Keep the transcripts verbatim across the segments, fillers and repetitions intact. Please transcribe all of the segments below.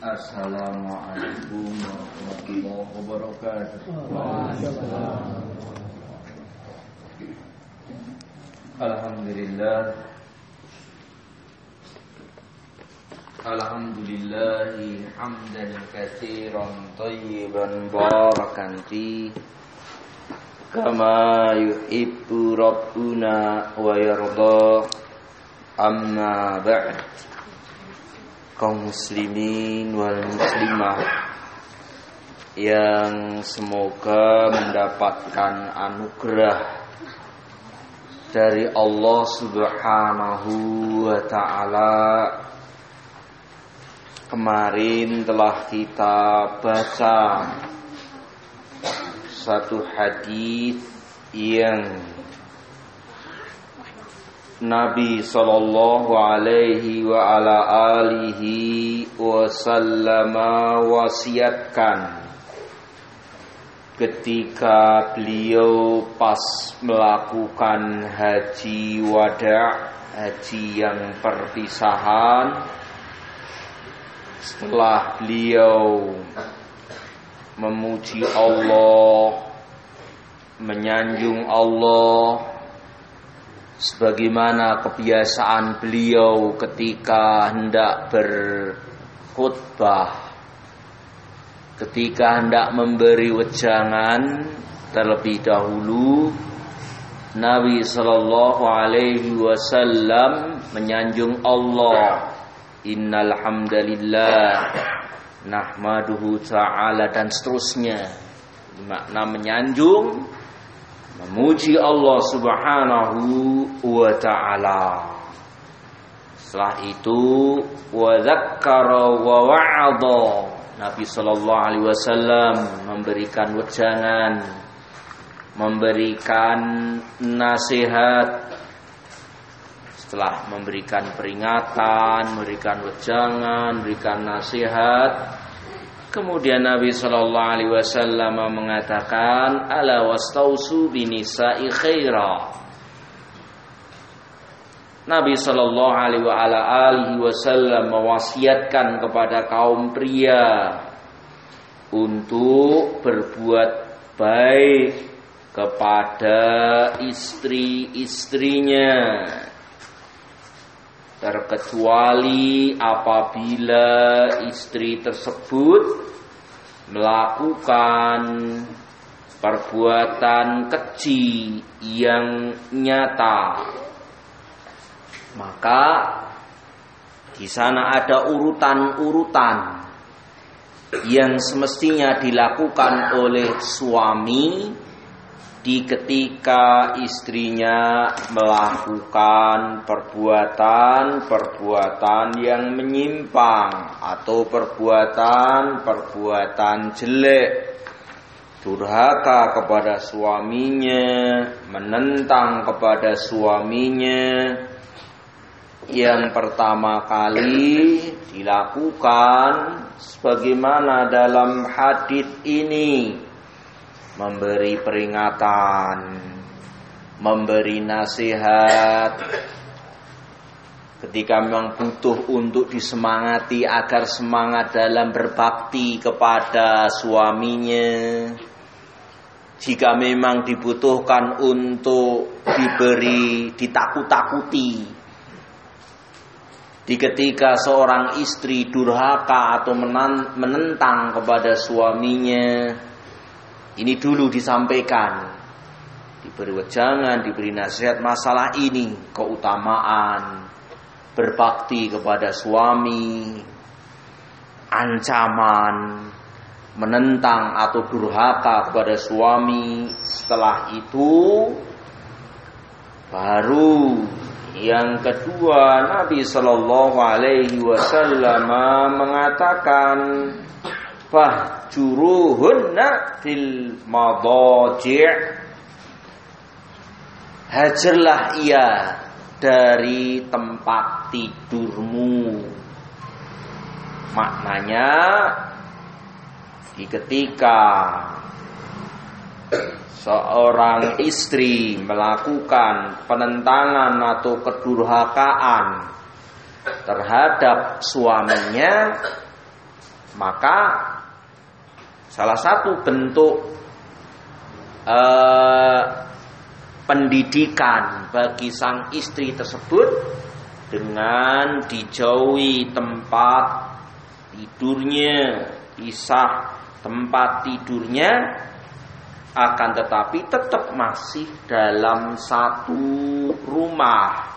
Assalamualaikum warahmatullahi wabarakatuh. Alhamdulillah. Alhamdulillahi hamdan katsiran thayyiban barakan fi kama yuhibbu rabbuna wa yarda. Amma ba'd. Kaum muslimin wal muslimah yang semoga mendapatkan anugerah dari Allah Subhanahu wa ta'ala. Kemarin telah kita baca satu hadis yang Nabi sallallahu alaihi wa ala alihi wasallam wasiatkan ketika beliau pas melakukan haji wada, haji yang perpisahan. Setelah beliau memuji Allah, menyanjung Allah sebagaimana kebiasaan beliau ketika hendak berkhutbah, ketika hendak memberi wejangan, terlebih dahulu Nabi sallallahu alaihi wasallam menyanjung Allah, innal hamdalillah nahmaduhu ta'ala, dan seterusnya. Makna menyanjung, memuji Allah Subhanahu wa ta'ala. Setelah itu wa dzakkara wa wa'adha, Nabi sallallahu alaihi wasallam memberikan wejangan, memberikan nasihat. Setelah memberikan peringatan, memberikan wejangan, memberikan nasihat, kemudian Nabi sallallahu alaihi wasallam mengatakan, ala wastausu binisa'i khaira. Nabi sallallahu alaihi wasallam mewasiatkan kepada kaum pria untuk berbuat baik kepada istri-istrinya, terkecuali apabila istri tersebut melakukan perbuatan keji yang nyata. Maka di sana ada urutan-urutan yang semestinya dilakukan oleh suami di ketika istrinya melakukan perbuatan-perbuatan yang menyimpang atau perbuatan-perbuatan jelek, durhaka kepada suaminya, menentang kepada suaminya. Yang pertama kali dilakukan sebagaimana dalam hadis ini, memberi peringatan, memberi nasihat. Ketika memang butuh untuk disemangati agar semangat dalam berbakti kepada suaminya, jika memang dibutuhkan untuk diberi, ditakut-takuti, di ketika seorang istri durhaka atau menentang kepada suaminya, ini dulu disampaikan, diberi wejangan, diberi nasihat masalah ini, keutamaan berbakti kepada suami, ancaman menentang atau durhaka kepada suami. Setelah itu baru yang kedua, Nabi sallallahu alaihi wasallam mengatakan, fahjuruhunna fil madaji', hajarlah ia dari tempat tidurmu. Maknanya di ketika seorang istri melakukan penentangan atau kedurhakaan terhadap suaminya, Maka salah satu bentuk eh, pendidikan bagi sang istri tersebut dengan dijauhi tempat tidurnya, pisah tempat tidurnya, akan tetapi tetap masih dalam satu rumah.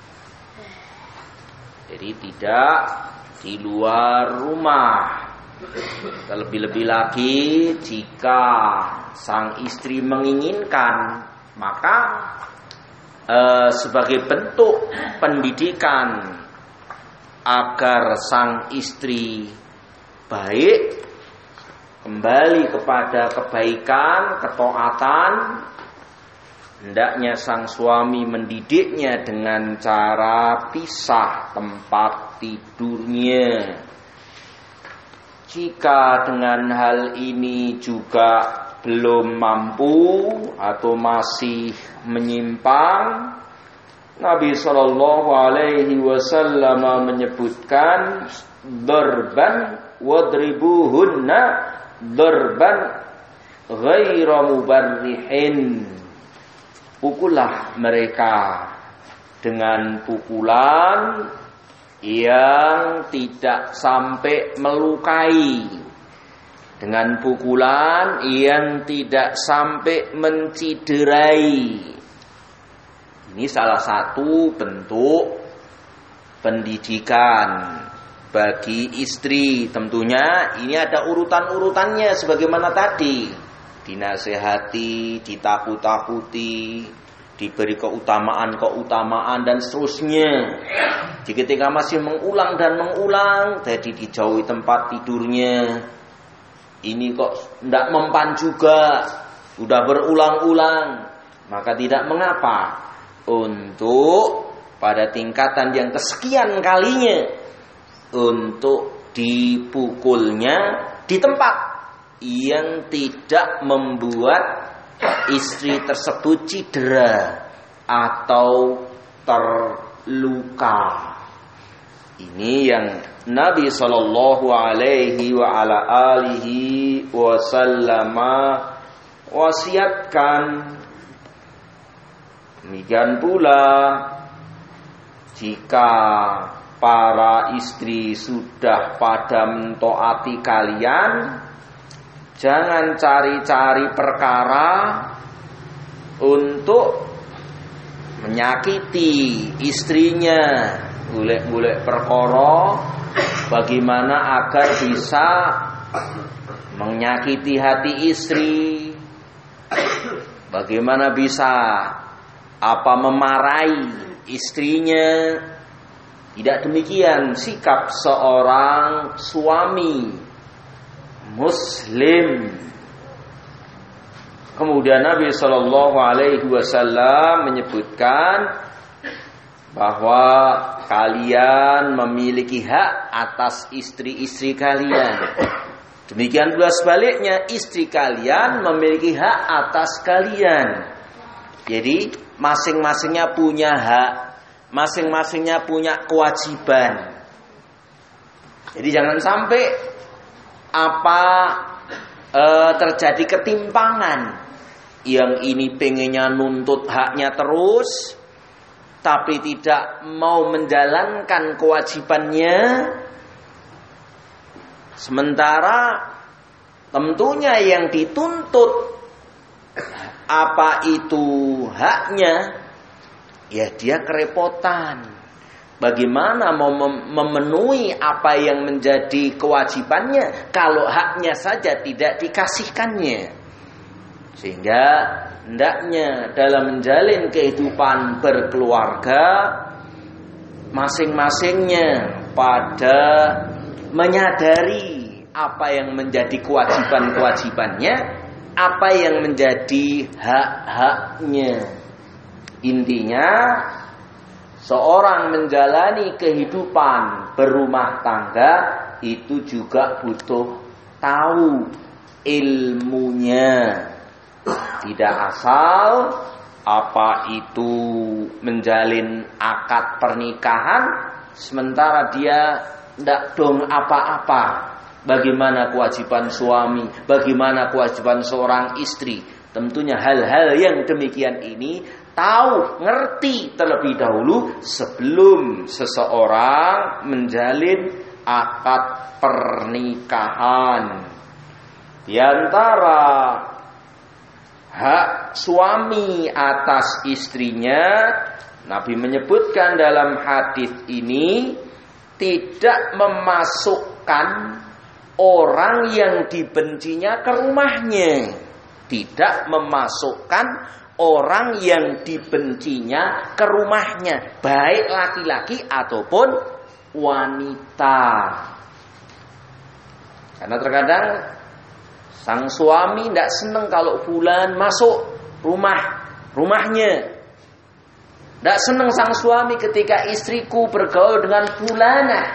Jadi tidak di luar rumah. Terlebih-lebih lagi jika sang istri menginginkan, maka eh, sebagai bentuk pendidikan agar sang istri baik, kembali kepada kebaikan, ketaatan, hendaknya sang suami mendidiknya dengan cara pisah tempat tidurnya. Jika dengan hal ini juga belum mampu atau masih menyimpang, Nabi Shallallahu Alaihi Wasallam menyebutkan darban wadribuhunna darban ghaira mubarrihin. Pukullah mereka dengan pukulan yang tidak sampai melukai, dengan pukulan yang tidak sampai menciderai. Ini salah satu bentuk pendidikan bagi istri. Tentunya ini ada urutan-urutannya sebagaimana tadi. Dinasehati, ditakut-takuti, diberi keutamaan-keutamaan dan seterusnya. Jika ketika masih mengulang dan mengulang, jadi dijauhi tempat tidurnya. Ini kok tidak mempan juga, sudah berulang-ulang, maka tidak mengapa untuk pada tingkatan yang kesekian kalinya untuk dipukulnya di tempat yang tidak membuat istri tersebut cedera atau terluka. Ini yang Nabi Shallallahu Alaihi wa ala alihi Wasallam wasiatkan. Demikian pula jika para istri sudah pada mentaati kalian, jangan cari-cari perkara untuk menyakiti istrinya, golek-golek perkara bagaimana agar bisa menyakiti hati istri, bagaimana bisa apa memarahi istrinya. Tidak demikian sikap seorang suami Muslim. Kemudian Nabi Shallallahu Alaihi Wasallam menyebutkan bahwa kalian memiliki hak atas istri-istri kalian. Demikian pula sebaliknya, istri kalian memiliki hak atas kalian. Jadi masing-masingnya punya hak, masing-masingnya punya kewajiban. Jadi jangan sampai apa e, terjadi ketimpangan. Yang ini pengennya nuntut haknya terus, tapi tidak mau menjalankan kewajibannya. Sementara tentunya yang dituntut apa itu haknya, ya dia kerepotan. Bagaimana mau memenuhi apa yang menjadi kewajibannya kalau haknya saja tidak dikasihkannya. Sehingga hendaknya dalam menjalin kehidupan berkeluarga, masing-masingnya pada menyadari apa yang menjadi kewajiban-kewajibannya, apa yang menjadi hak-haknya. Intinya seorang menjalani kehidupan berumah tangga itu juga butuh tahu ilmunya. Tidak asal apa itu menjalin akad pernikahan sementara dia tidak dong apa-apa. bagaimana kewajiban suami, bagaimana kewajiban seorang istri. Tentunya hal-hal yang demikian ini tahu, ngerti terlebih dahulu sebelum seseorang menjalin akad pernikahan. Di antara hak suami atas istrinya, Nabi menyebutkan dalam hadis ini tidak memasukkan orang yang dibencinya ke rumahnya, tidak memasukkan orang yang dibencinya ke rumahnya, baik laki-laki ataupun wanita. Karena terkadang sang suami tidak senang kalau fulan masuk rumah rumahnya. Tidak senang sang suami ketika istriku bergaul dengan fulanah.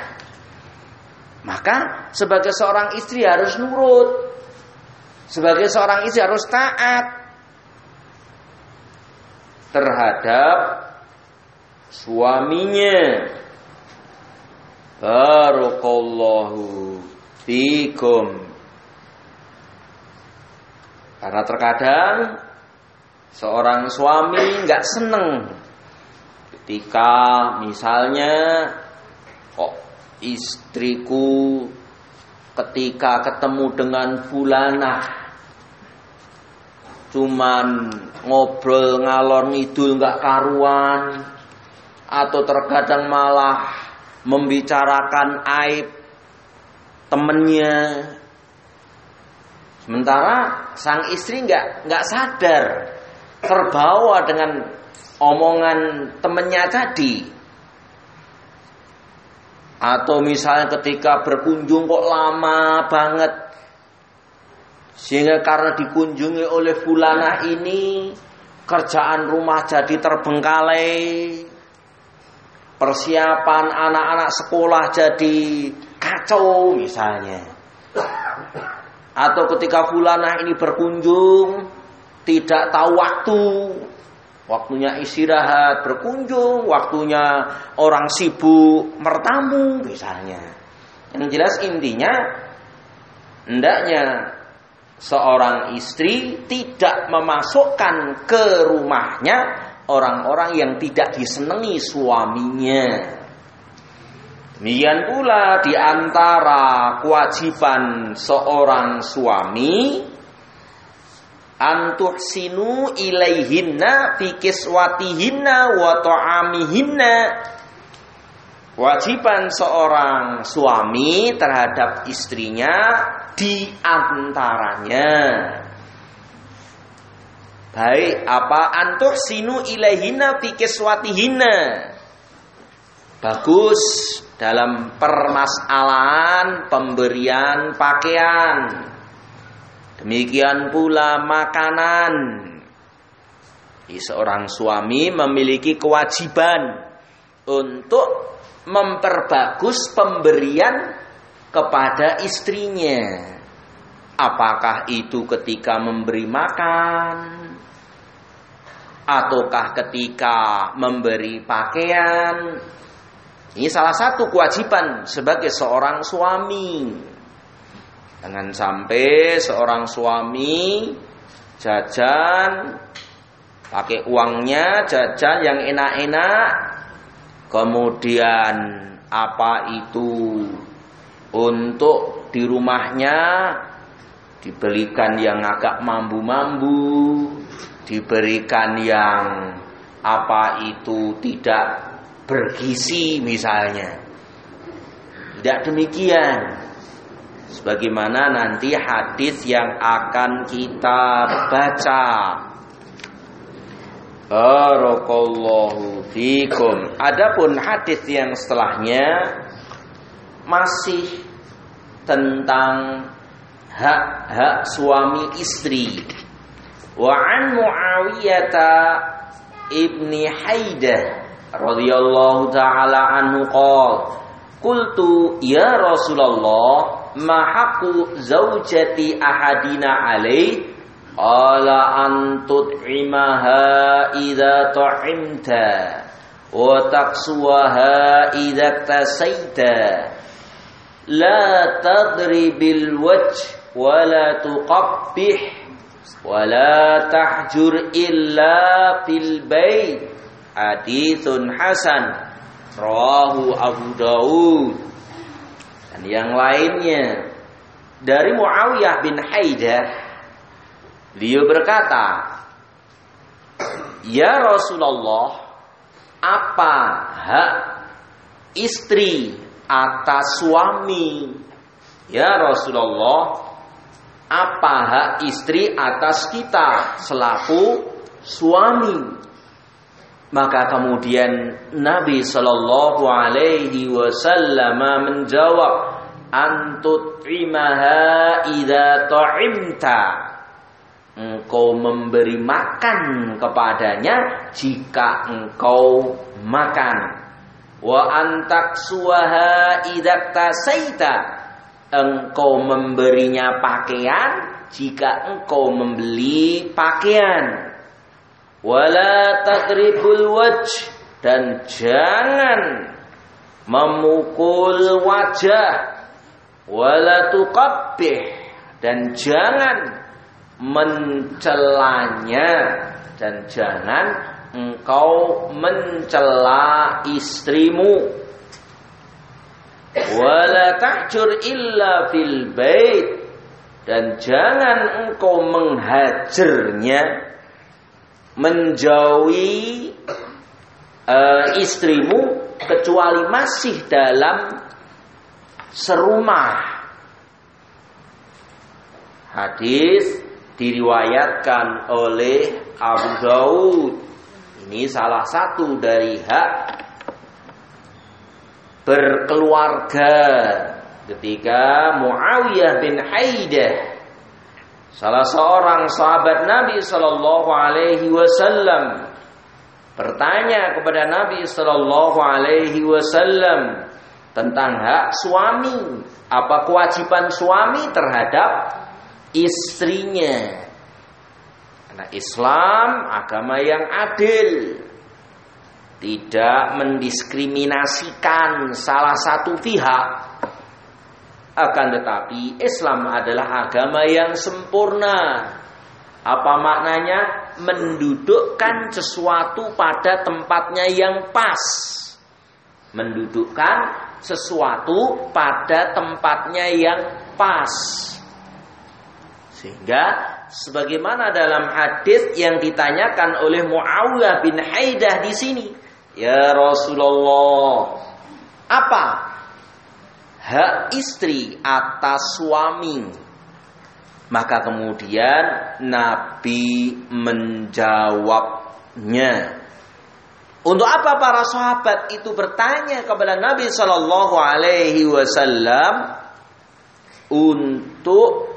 Maka sebagai seorang istri harus nurut. Sebagai seorang istri harus taat terhadap suaminya. Barakallahu fikum. Karena terkadang seorang suami nggak seneng ketika misalnya kok istriku ketika ketemu dengan fulanah cuman ngobrol ngalor ngidul nggak karuan, atau terkadang malah membicarakan aib temennya. Sementara sang istri nggak nggak sadar, terbawa dengan omongan temennya tadi. Atau misalnya ketika berkunjung kok lama banget, sehingga karena dikunjungi oleh fulanah ini kerjaan rumah jadi terbengkalai, persiapan anak-anak sekolah jadi kacau misalnya. Atau ketika fulanah ini berkunjung tidak tahu waktu, waktunya istirahat berkunjung, waktunya orang sibuk mertamu misalnya. Yang jelas intinya hendaknya seorang istri tidak memasukkan ke rumahnya orang-orang yang tidak disenangi suaminya. Demikian pula di antara kewajiban seorang suami antuhsinu ilaihinna fi kiswatihinna wa ta'amihinna. Kewajiban seorang suami terhadap istrinya di antaranya baik apa antuhsinu ilaihinna fi kiswatihinna, bagus dalam permasalahan pemberian pakaian. Demikian pula makanan. Jadi seorang suami memiliki kewajiban untuk memperbagus pemberian kepada istrinya. Apakah itu ketika memberi makan, ataukah ketika memberi pakaian. Ini salah satu kewajiban sebagai seorang suami. Jangan sampai seorang suami jajan, pakai uangnya jajan yang enak-enak, kemudian apa itu untuk di rumahnya diberikan yang agak mambu-mambu, diberikan yang apa itu tidak bergizi misalnya. Tidak demikian. Sebagaimana nanti hadis yang akan kita baca. Barakallahu fikum. Adapun hadis yang setelahnya masih tentang hak-hak suami istri. Wa an Muawiyah ibni Haidah radhiyallahu taala anhu qala qultu ya Rasulullah ma haqqu zaujati ahadina alaih qala an tut'imaha idza ta'imta wa taqsuwaha idza tasaita la tadribil wajh wa la tuqabbih wa la tahjur illa fil bait. Haditsun hasan rawahu Abu Daud. Dan yang lainnya dari Muawiyah bin Haidah, beliau berkata, "Ya Rasulullah, apa hak istri atas suami?" Ya Rasulullah, apa hak istri atas kita selaku suami? Maka kemudian Nabi Sallallahu Alaihi Wasallam menjawab, "Antut'imaha idza ta'imta." Engkau memberi makan kepadanya jika engkau makan. Wa antaksuha idza tasaita. Engkau memberinya pakaian jika engkau membeli pakaian. Wala tadribul wajh, dan jangan memukul wajah. Wala tuqabbih, dan jangan mencelanya, dan jangan engkau mencela istrimu. Wala tahjur illa fil bait, dan jangan engkau menghajarnya, menjauhi uh, istrimu kecuali masih dalam serumah. Hadis diriwayatkan oleh Abu Daud. Ini salah satu dari hak berkeluarga ketika Muawiyah bin Haidah, salah seorang sahabat Nabi Sallallahu Alaihi Wasallam, bertanya kepada Nabi Sallallahu Alaihi Wasallam tentang hak suami, apa kewajiban suami terhadap istrinya. Karena Islam agama yang adil, tidak mendiskriminasikan salah satu pihak. Akan tetapi Islam adalah agama yang sempurna. Apa maknanya? Mendudukkan sesuatu pada tempatnya yang pas. Mendudukkan sesuatu pada tempatnya yang pas. Sehingga sebagaimana dalam hadis yang ditanyakan oleh Muawiyah bin Haidah di sini, "Ya Rasulullah, apa hak istri atas suami?" Maka kemudian Nabi menjawabnya. Untuk apa para sahabat itu bertanya kepada Nabi Sallallahu Alaihi Wasallam? Untuk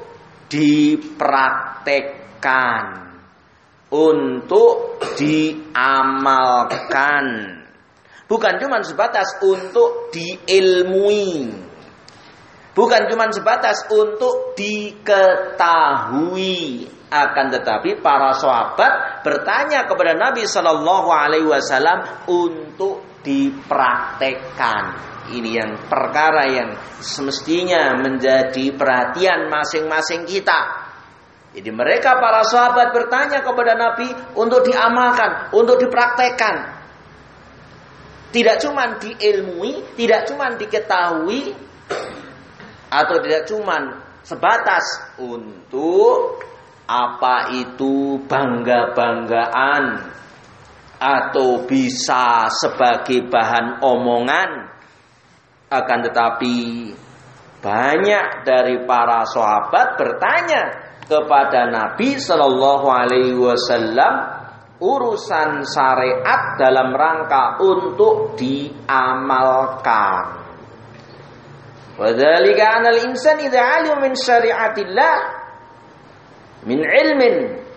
dipraktekkan, untuk diamalkan, bukan cuma sebatas untuk diilmui, bukan cuma sebatas untuk diketahui. Akan tetapi para sahabat bertanya kepada Nabi Sallallahu Alaihi Wasallam untuk dipraktekkan. Ini yang perkara yang semestinya menjadi perhatian masing-masing kita. Jadi mereka para sahabat bertanya kepada Nabi untuk diamalkan, untuk dipraktekkan. Tidak cuma diilmui, tidak cuma diketahui, atau tidak cuma sebatas untuk apa itu bangga-banggaan atau bisa sebagai bahan omongan. Akan tetapi banyak dari para sahabat bertanya kepada Nabi Sallallahu Alaihi Wasallam urusan syariat dalam rangka untuk diamalkan. Wadzalika anal insan idza 'alima min syari'atillah min ilmin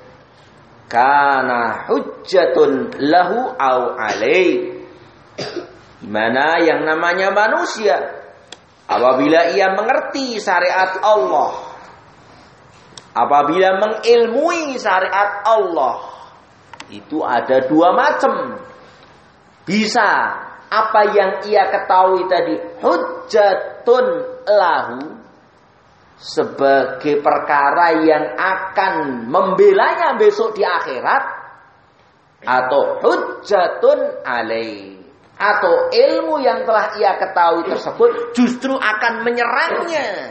kana hujjatun lahu au alaih. Mana yang namanya manusia, apabila ia mengerti syariat Allah, apabila mengilmui syariat Allah, itu ada dua macam. Bisa apa yang ia ketahui tadi hujjatun lahu, sebagai perkara yang akan membelanya besok di akhirat, atau hujjatun alaih, atau ilmu yang telah ia ketahui tersebut justru akan menyerangnya,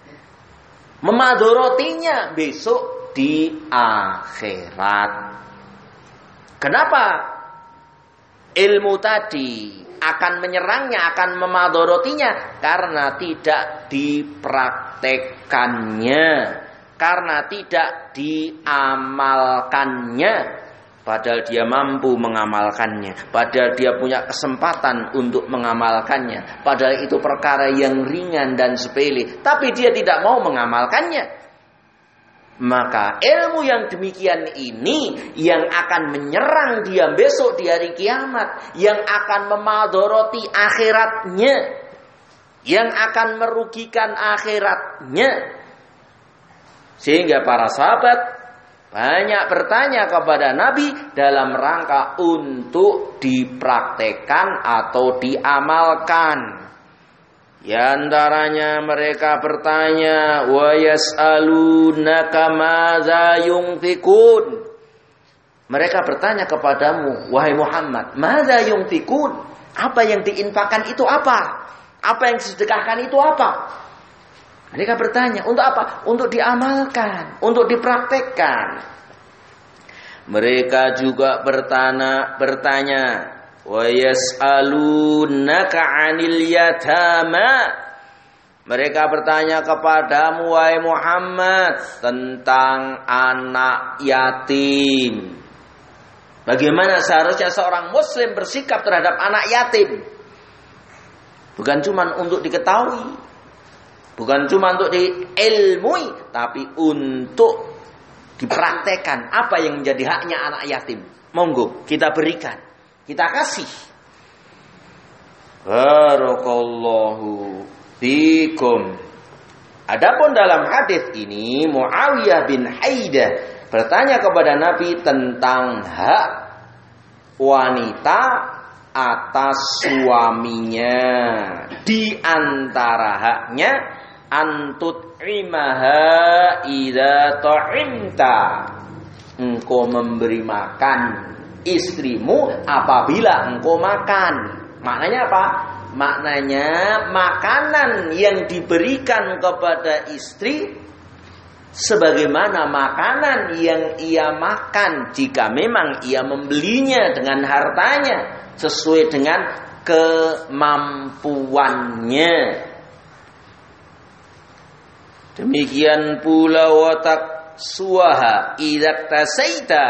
memadorotinya besok di akhirat. Kenapa ilmu tadi akan menyerangnya, akan memadorotinya? Karena tidak dipraktekannya, karena tidak diamalkannya. Padahal dia mampu mengamalkannya, padahal dia punya kesempatan untuk mengamalkannya, padahal itu perkara yang ringan dan sepele, tapi dia tidak mau mengamalkannya. Maka ilmu yang demikian ini yang akan menyerang dia besok di hari kiamat, yang akan memadoroti akhiratnya, yang akan merugikan akhiratnya. Sehingga para sahabat banyak bertanya kepada Nabi dalam rangka untuk dipraktekkan atau diamalkan. Di antaranya mereka bertanya, wa yas'alunaka madza yunfikun. Mereka bertanya kepadamu, wahai Muhammad, madza yunfikun? Apa yang diinfakkan itu apa? Apa yang disedekahkan itu apa? Mereka bertanya, untuk apa? Untuk diamalkan, untuk dipraktekkan. Mereka juga bertanya, bertanya, wa yas'alunaka 'anil yatama. Mereka bertanya kepadamu, wahai Muhammad, tentang anak yatim. Bagaimana seharusnya seorang muslim bersikap terhadap anak yatim? Bukan cuma untuk diketahui, bukan cuma untuk diilmui, tapi untuk dipraktekkan apa yang menjadi haknya anak yatim. Monggo kita berikan, kita kasih. Barakallahu fikum. Adapun dalam hadis ini Muawiyah bin Haidah bertanya kepada Nabi tentang hak wanita atas suaminya. Di antara haknya antut imaha idza ta'imta, engkau memberi makan istrimu apabila engkau makan. Maknanya apa? Maknanya makanan yang diberikan kepada istri sebagaimana makanan yang ia makan jika memang ia membelinya dengan hartanya sesuai dengan kemampuannya. Demikian pula watak suaha idak tasaita.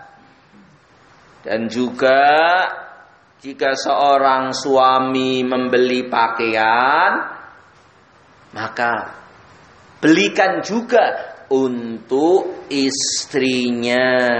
Dan juga jika seorang suami membeli pakaian, maka belikan juga untuk istrinya.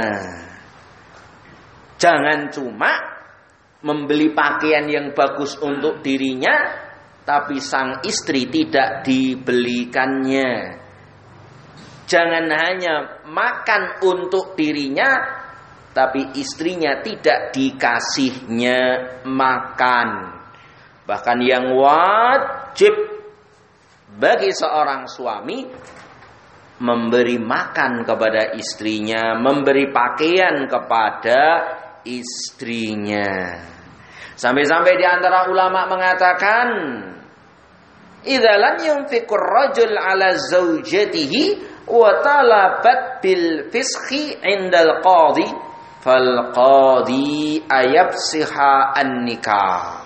Jangan cuma membeli pakaian yang bagus untuk dirinya, tapi sang istri tidak dibelikannya. Jangan hanya makan untuk dirinya, tapi istrinya tidak dikasihnya makan. Bahkan yang wajib bagi seorang suami memberi makan kepada istrinya, memberi pakaian kepada istrinya. Sampai-sampai di antara ulama mengatakan, idza lam yunfiqur rajul ala zaujatihi wa talabat bil fiskhi indal qadhi fal qadhi ayabsiha an-nikah.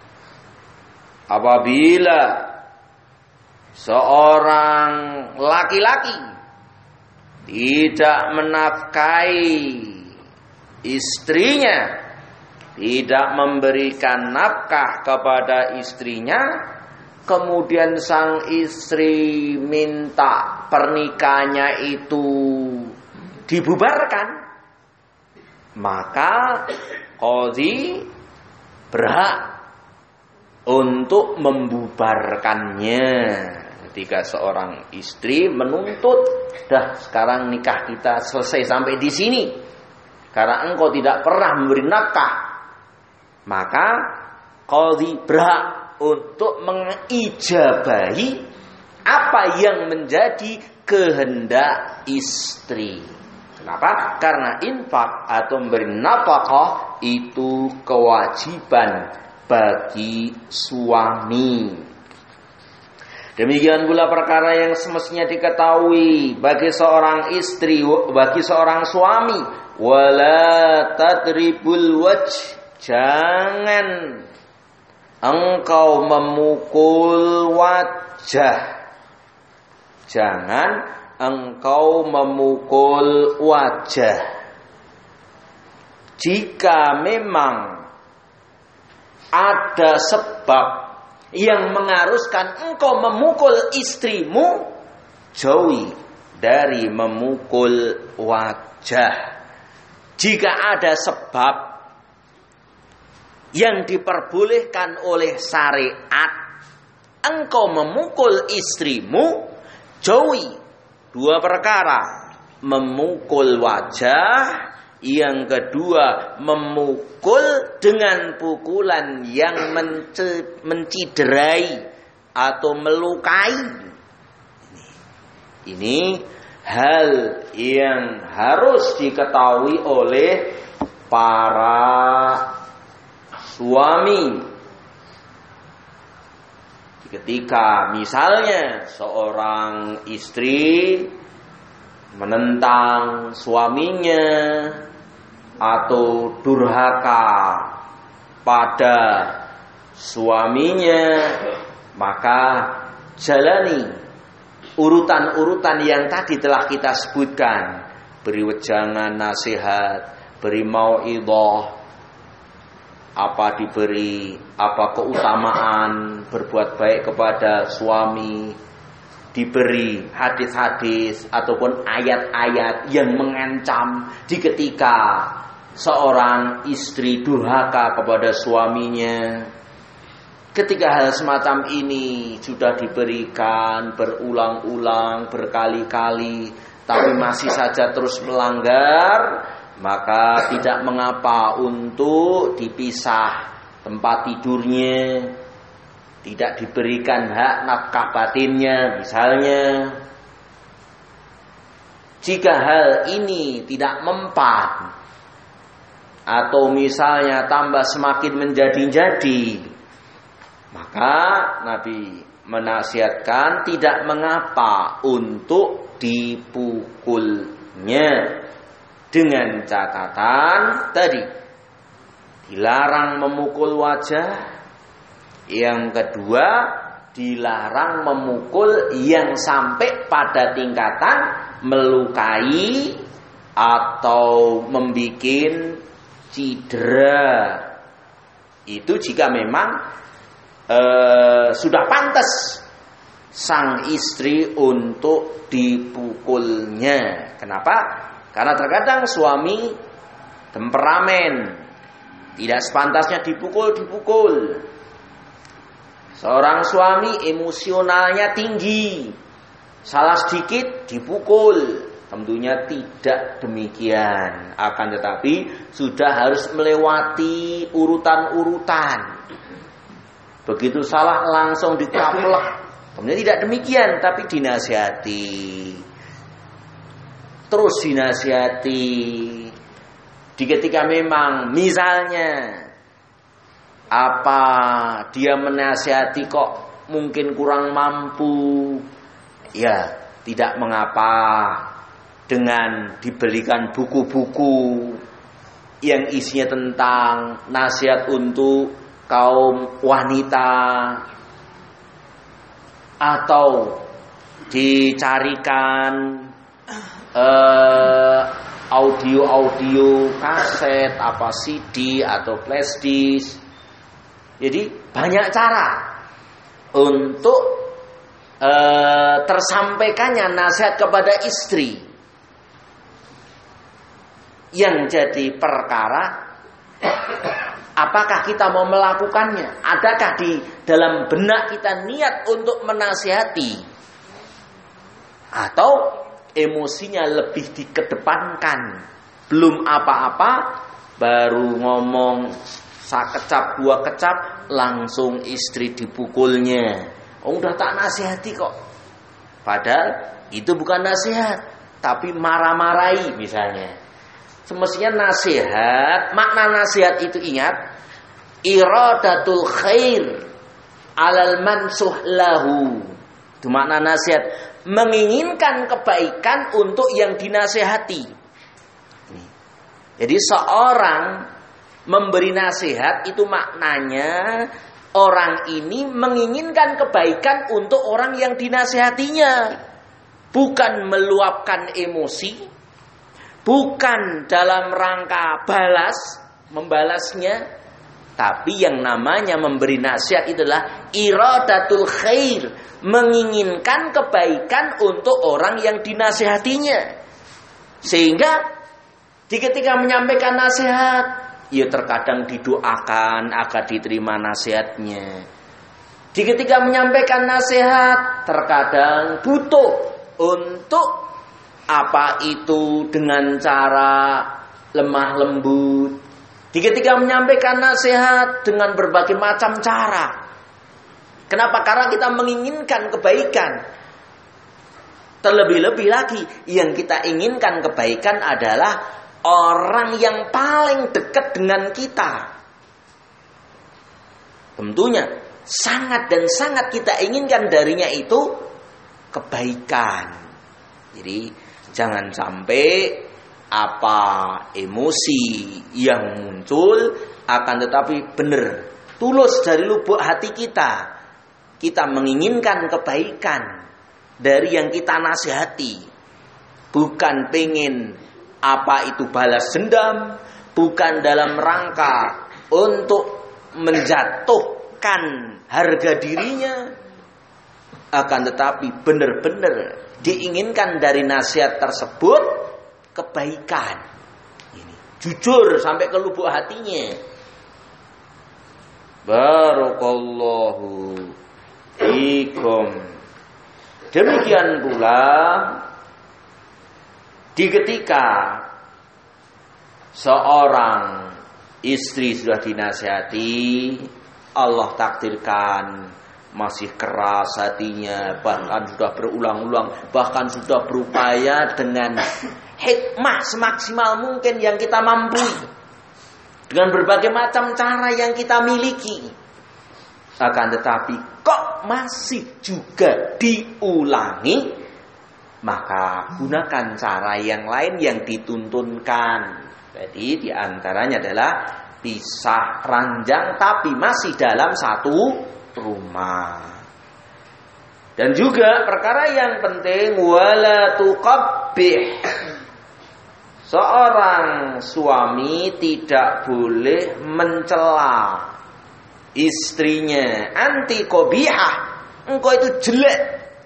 Apabila seorang laki-laki tidak menafkahi istrinya, tidak memberikan nafkah kepada istrinya, kemudian sang istri minta pernikahannya itu dibubarkan, maka qadhi berhak untuk membubarkannya. Ketika seorang istri menuntut, dah sekarang nikah kita selesai sampai di sini, karena engkau tidak pernah memberi nafkah, maka qadhi berhak untuk mengijabahi apa yang menjadi kehendak istri. Kenapa? Karena infak atau memberi nafkah itu kewajiban bagi suami. Demikian pula perkara yang semestinya diketahui bagi seorang istri, bagi seorang suami. Wala tadribul wajh, jangan engkau memukul wajah. Jangan engkau memukul wajah. Jika memang ada sebab yang mengharuskan engkau memukul istrimu, jauhi dari memukul wajah. Jika ada sebab yang diperbolehkan oleh syariat, engkau memukul istrimu, jauhi dua perkara: memukul wajah, yang kedua memukul dengan pukulan yang menciderai atau melukai. Ini hal yang harus diketahui oleh para suami. Ketika misalnya seorang istri menentang suaminya atau durhaka pada suaminya, maka jalani urutan-urutan yang tadi telah kita sebutkan. Beri wejangan, nasihat, beri mauidhah, apa diberi, apa keutamaan berbuat baik kepada suami, diberi hadis-hadis ataupun ayat-ayat yang mengancam di ketika seorang istri durhaka kepada suaminya. Ketika hal semacam ini sudah diberikan berulang-ulang, berkali-kali, tapi masih saja terus melanggar, maka tidak mengapa untuk dipisah tempat tidurnya, tidak diberikan hak nafkah batinnya misalnya. Jika hal ini tidak mempan atau misalnya tambah semakin menjadi-jadi, maka Nabi menasihatkan tidak mengapa untuk dipukulnya, dengan catatan tadi dilarang memukul wajah, yang kedua dilarang memukul yang sampai pada tingkatan melukai atau membikin cedera. Itu jika memang eh, sudah pantas sang istri untuk dipukulnya. Kenapa? Karena terkadang suami temperamen, tidak sepantasnya dipukul-dipukul. Seorang suami emosionalnya tinggi, salah sedikit dipukul. Tentunya tidak demikian. Akan tetapi sudah harus melewati urutan-urutan. Begitu salah langsung dikaplek. Tentunya tidak demikian, tapi dinasihati. Terus dinasihati. Di ketika memang misalnya apa dia menasihati kok mungkin kurang mampu, ya tidak mengapa dengan diberikan buku-buku yang isinya tentang nasihat untuk kaum wanita, atau dicarikan Uh, audio-audio kaset, apa C D atau flash disk. Jadi banyak cara untuk uh, tersampaikannya nasihat kepada istri. Yang jadi perkara, apakah kita mau melakukannya? Adakah di dalam benak kita niat untuk menasihati? Atau emosinya lebih dikedepankan, belum apa-apa baru ngomong sakecap dua kecap langsung istri dipukulnya. Oh, udah tak nasihati kok. Padahal itu bukan nasihat, tapi marah-marahi misalnya. Semestinya nasihat, makna nasihat itu ingat, iradatul khair alal mansuh lahu. Itu makna nasihat, menginginkan kebaikan untuk yang dinasihati. Jadi seorang memberi nasihat itu maknanya orang ini menginginkan kebaikan untuk orang yang dinasihatinya. Bukan meluapkan emosi, bukan dalam rangka balas, membalasnya. Tapi yang namanya memberi nasihat itulah iradatul khair, menginginkan kebaikan untuk orang yang dinasihatinya. Sehingga ketika menyampaikan nasihat, ya terkadang didoakan agar diterima nasihatnya. Ketika menyampaikan nasihat, terkadang butuh untuk apa itu dengan cara lemah lembut. Ketika menyampaikan nasihat dengan berbagai macam cara. Kenapa? Karena kita menginginkan kebaikan. Terlebih-lebih lagi, yang kita inginkan kebaikan adalah orang yang paling dekat dengan kita. Tentunya sangat dan sangat kita inginkan darinya itu kebaikan. Jadi jangan sampai apa emosi yang muncul akan tetapi benar tulus dari lubuk hati kita. Kita menginginkan kebaikan dari yang kita nasihati. Bukan pengen apa itu balas dendam, bukan dalam rangka untuk menjatuhkan harga dirinya, akan tetapi benar-benar diinginkan dari nasihat tersebut kebaikan. Ini jujur sampai ke lubuk hatinya. Barakallahu fikum. Demikian pula di ketika seorang istri sudah dinasihati, Allah takdirkan masih keras hatinya, bahkan sudah berulang-ulang, bahkan sudah berupaya dengan hikmah semaksimal mungkin yang kita mampu, dengan berbagai macam cara yang kita miliki. Akan tetapi kok masih juga diulangi, maka gunakan cara yang lain yang dituntunkan. Jadi diantaranya adalah pisah ranjang tapi masih dalam satu rumah. Dan juga perkara yang penting, wala tuqabbih. Seorang suami tidak boleh mencela istrinya. Anti qabihah, engkau itu jelek.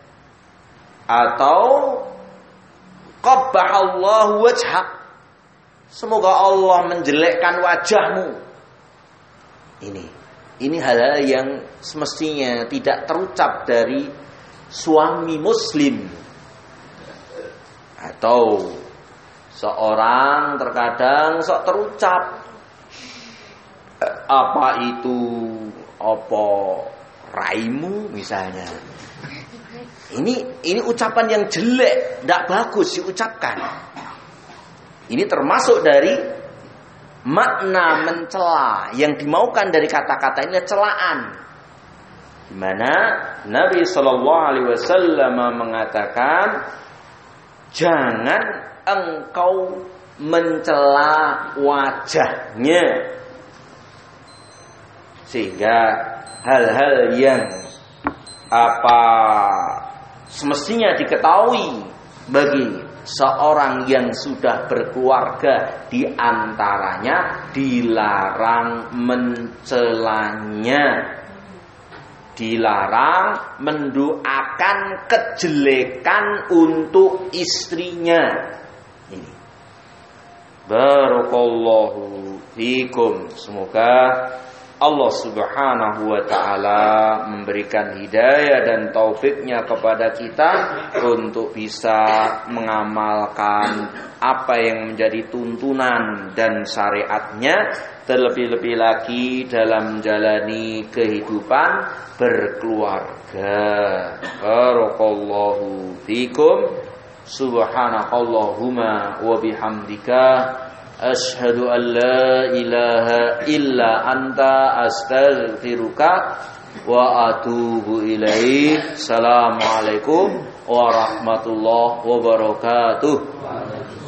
Atau qabbahallahu wajhak, semoga Allah menjelekkan wajahmu. Ini Ini hal-hal yang semestinya tidak terucap dari suami muslim. Atau seorang terkadang sok terucap, apa itu, apa raimu misalnya. Ini ini ucapan yang jelek, tidak bagus diucapkan. Ini termasuk dari makna mencela yang dimaukan dari kata-kata ini, celaan. Di mana Nabi Shallallahu Alaihi Wasallam mengatakan, jangan engkau mencela wajahnya, sehingga hal-hal yang apa semestinya diketahui bagi seorang yang sudah berkeluarga, di antaranya dilarang mencelanya, dilarang mendoakan kejelekan untuk istrinya. Ini. Barakallahu fikum. Semoga Allah Subhanahu wa ta'ala memberikan hidayah dan taufiknya kepada kita untuk bisa mengamalkan apa yang menjadi tuntunan dan syariatnya, terlebih-lebih lagi dalam menjalani kehidupan berkeluarga. Barakallahu fikum. Subhanakallahumma wa bihamdika asyhadu an la ilaha illa anta astaghfiruka wa atubu ilaik. Assalamualaikum warahmatullahi wabarakatuh.